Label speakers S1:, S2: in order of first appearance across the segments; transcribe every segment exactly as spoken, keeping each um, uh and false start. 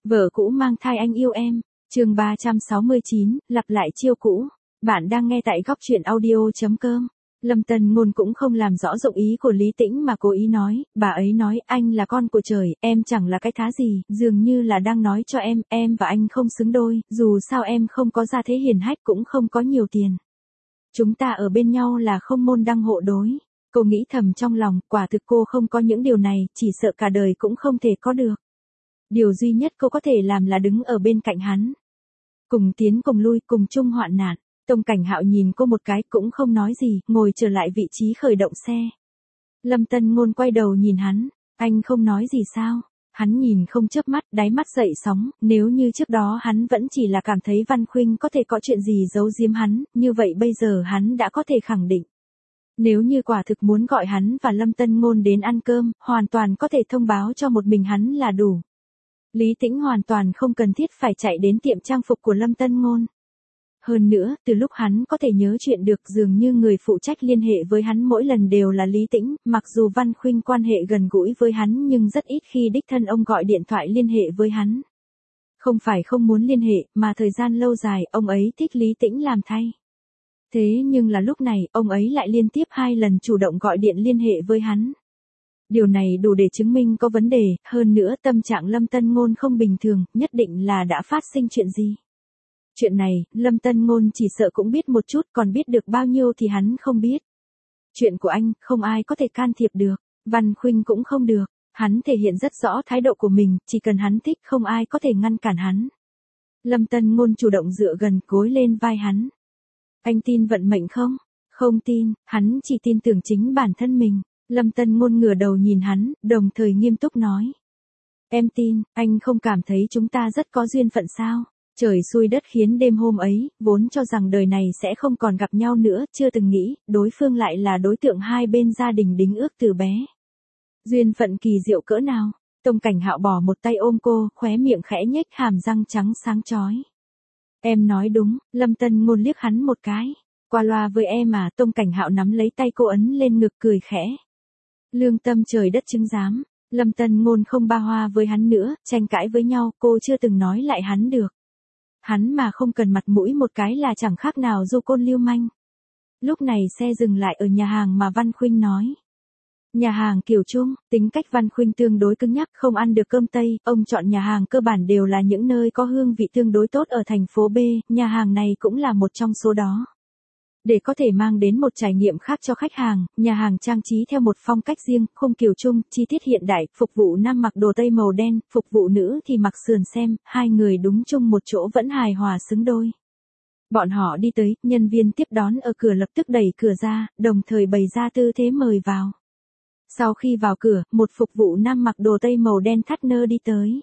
S1: Vợ cũ mang thai anh yêu em. Chương ba trăm sáu mươi chín, lặp lại chiêu cũ. Bạn đang nghe tại góc truyện audio chấm com. Lâm Tân Ngôn cũng không làm rõ dụng ý của Lý Tĩnh mà cố ý nói, bà ấy nói anh là con của trời, em chẳng là cái thá gì, dường như là đang nói cho em, em và anh không xứng đôi, dù sao em không có gia thế hiền hách cũng không có nhiều tiền. Chúng ta ở bên nhau là không môn đăng hộ đối. Cô nghĩ thầm trong lòng, quả thực cô không có những điều này, chỉ sợ cả đời cũng không thể có được. Điều duy nhất cô có thể làm là đứng ở bên cạnh hắn. Cùng tiến cùng lui, cùng chung hoạn nạn. Tông Cảnh Hạo nhìn cô một cái cũng không nói gì, ngồi trở lại vị trí khởi động xe. Lâm Tân Ngôn quay đầu nhìn hắn, anh không nói gì sao? Hắn nhìn không chớp mắt, đáy mắt dậy sóng, nếu như trước đó hắn vẫn chỉ là cảm thấy Văn Khuynh có thể có chuyện gì giấu giếm hắn, như vậy bây giờ hắn đã có thể khẳng định. Nếu như quả thực muốn gọi hắn và Lâm Tân Ngôn đến ăn cơm, hoàn toàn có thể thông báo cho một mình hắn là đủ. Lý Tĩnh hoàn toàn không cần thiết phải chạy đến tiệm trang phục của Lâm Tân Ngôn. Hơn nữa, từ lúc hắn có thể nhớ chuyện được dường như người phụ trách liên hệ với hắn mỗi lần đều là Lý Tĩnh, mặc dù Văn Khuynh quan hệ gần gũi với hắn nhưng rất ít khi đích thân ông gọi điện thoại liên hệ với hắn. Không phải không muốn liên hệ, mà thời gian lâu dài, ông ấy thích Lý Tĩnh làm thay. Thế nhưng là lúc này, ông ấy lại liên tiếp hai lần chủ động gọi điện liên hệ với hắn. Điều này đủ để chứng minh có vấn đề, hơn nữa tâm trạng Lâm Tân Ngôn không bình thường, nhất định là đã phát sinh chuyện gì. Chuyện này, Lâm Tân Ngôn chỉ sợ cũng biết một chút, còn biết được bao nhiêu thì hắn không biết. Chuyện của anh, không ai có thể can thiệp được, Văn Khuynh cũng không được, hắn thể hiện rất rõ thái độ của mình, chỉ cần hắn thích không ai có thể ngăn cản hắn. Lâm Tân Ngôn chủ động dựa gần gối lên vai hắn. Anh tin vận mệnh không? Không tin, hắn chỉ tin tưởng chính bản thân mình. Lâm Tân Ngôn ngửa đầu nhìn hắn, đồng thời nghiêm túc nói. Em tin, anh không cảm thấy chúng ta rất có duyên phận sao? Trời xui đất khiến đêm hôm ấy, vốn cho rằng đời này sẽ không còn gặp nhau nữa, chưa từng nghĩ, đối phương lại là đối tượng hai bên gia đình đính ước từ bé. Duyên phận kỳ diệu cỡ nào? Tông Cảnh Hạo bỏ một tay ôm cô, khóe miệng khẽ nhếch hàm răng trắng sáng chói. Em nói đúng, Lâm Tân Ngôn liếc hắn một cái. Qua loa với em mà, Tông Cảnh Hạo nắm lấy tay cô ấn lên ngực cười khẽ. Lương tâm trời đất chứng giám, Lâm Tân Ngôn không ba hoa với hắn nữa, tranh cãi với nhau, cô chưa từng nói lại hắn được. Hắn mà không cần mặt mũi một cái là chẳng khác nào du côn lưu manh. Lúc này xe dừng lại ở nhà hàng mà Văn Khuynh nói. Nhà hàng Kiều Trung, tính cách Văn Khuynh tương đối cứng nhắc, không ăn được cơm Tây, ông chọn nhà hàng cơ bản đều là những nơi có hương vị tương đối tốt ở thành phố B, nhà hàng này cũng là một trong số đó. Để có thể mang đến một trải nghiệm khác cho khách hàng, nhà hàng trang trí theo một phong cách riêng, khung Kiều Trung, chi tiết hiện đại, phục vụ nam mặc đồ Tây màu đen, phục vụ nữ thì mặc sườn xem, hai người đúng chung một chỗ vẫn hài hòa xứng đôi. Bọn họ đi tới, nhân viên tiếp đón ở cửa lập tức đẩy cửa ra, đồng thời bày ra tư thế mời vào. Sau khi vào cửa, một phục vụ nam mặc đồ Tây màu đen thắt nơ đi tới.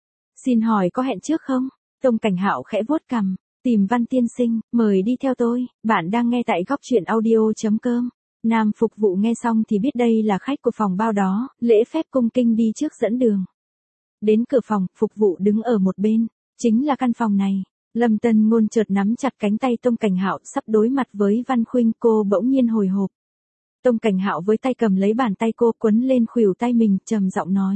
S1: Xin hỏi có hẹn trước không? Tông Cảnh Hạo khẽ vuốt cằm. Tìm Văn tiên sinh, mời đi theo tôi, bạn đang nghe tại góc truyện audio chấm com. Nam phục vụ nghe xong thì biết đây là khách của phòng bao đó, lễ phép cung kinh đi trước dẫn đường. Đến cửa phòng, phục vụ đứng ở một bên, chính là căn phòng này. Lâm Tân Ngôn chợt nắm chặt cánh tay Tông Cảnh Hạo sắp đối mặt với Văn Khuynh, cô bỗng nhiên hồi hộp. Tông Cảnh Hạo với tay cầm lấy bàn tay cô quấn lên khuỷu tay mình, trầm giọng nói.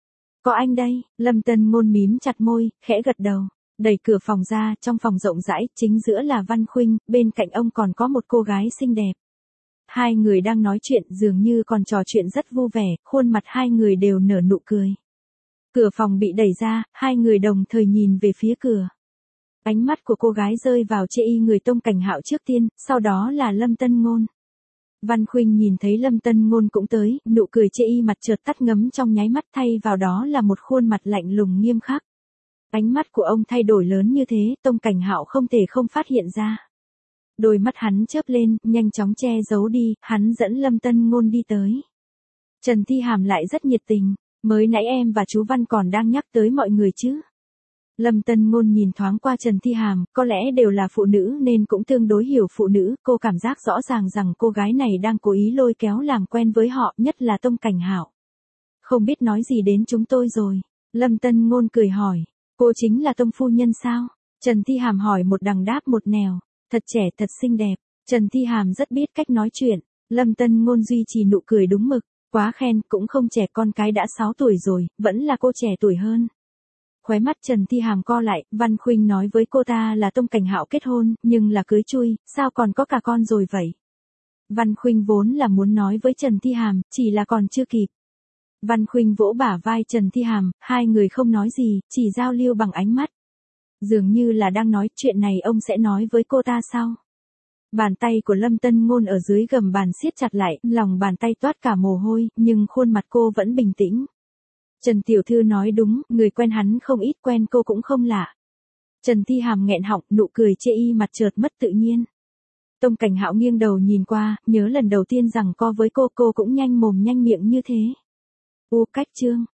S1: Có anh đây, Lâm Tân Ngôn mím chặt môi, khẽ gật đầu. Đẩy cửa phòng ra, trong phòng rộng rãi, chính giữa là Văn Khuynh, bên cạnh ông còn có một cô gái xinh đẹp. Hai người đang nói chuyện, dường như còn trò chuyện rất vui vẻ, khuôn mặt hai người đều nở nụ cười. Cửa phòng bị đẩy ra, hai người đồng thời nhìn về phía cửa. Ánh mắt của cô gái rơi vào chê y người Tông Cảnh Hạo trước tiên, sau đó là Lâm Tân Ngôn. Văn Khuynh nhìn thấy Lâm Tân Ngôn cũng tới, nụ cười chê y mặt chợt tắt ngấm trong nháy mắt, thay vào đó là một khuôn mặt lạnh lùng nghiêm khắc. Ánh mắt của ông thay đổi lớn như thế, Tông Cảnh Hạo không thể không phát hiện ra. Đôi mắt hắn chớp lên, nhanh chóng che giấu đi, hắn dẫn Lâm Tân Ngôn đi tới. Trần Thi Hàm lại rất nhiệt tình, mới nãy em và chú Văn còn đang nhắc tới mọi người chứ. Lâm Tân Ngôn nhìn thoáng qua Trần Thi Hàm, có lẽ đều là phụ nữ nên cũng tương đối hiểu phụ nữ, cô cảm giác rõ ràng rằng cô gái này đang cố ý lôi kéo làm quen với họ, nhất là Tông Cảnh Hạo. Không biết nói gì đến chúng tôi rồi, Lâm Tân Ngôn cười hỏi. Cô chính là Tông phu nhân sao? Trần Thi Hàm hỏi một đằng đáp một nẻo. Thật trẻ thật xinh đẹp. Trần Thi Hàm rất biết cách nói chuyện. Lâm Tân Ngôn duy trì nụ cười đúng mực. Quá khen, cũng không trẻ, con cái đã sáu tuổi rồi, vẫn là cô trẻ tuổi hơn. Khóe mắt Trần Thi Hàm co lại, Văn Khuynh nói với cô ta là Tông Cảnh Hạo kết hôn, nhưng là cưới chui, sao còn có cả con rồi vậy? Văn Khuynh vốn là muốn nói với Trần Thi Hàm, chỉ là còn chưa kịp. Văn Khuynh vỗ bả vai Trần Thi Hàm, hai người không nói gì, chỉ giao lưu bằng ánh mắt. Dường như là đang nói chuyện này ông sẽ nói với cô ta sau. Bàn tay của Lâm Tân Ngôn ở dưới gầm bàn siết chặt lại, lòng bàn tay toát cả mồ hôi, nhưng khuôn mặt cô vẫn bình tĩnh. Trần Tiểu Thư nói đúng, người quen hắn không ít, quen cô cũng không lạ. Trần Thi Hàm nghẹn họng, nụ cười chê y mặt chợt mất tự nhiên. Tông Cảnh Hạo nghiêng đầu nhìn qua, nhớ lần đầu tiên rằng co với cô, cô cũng nhanh mồm nhanh miệng như thế. U cách chương.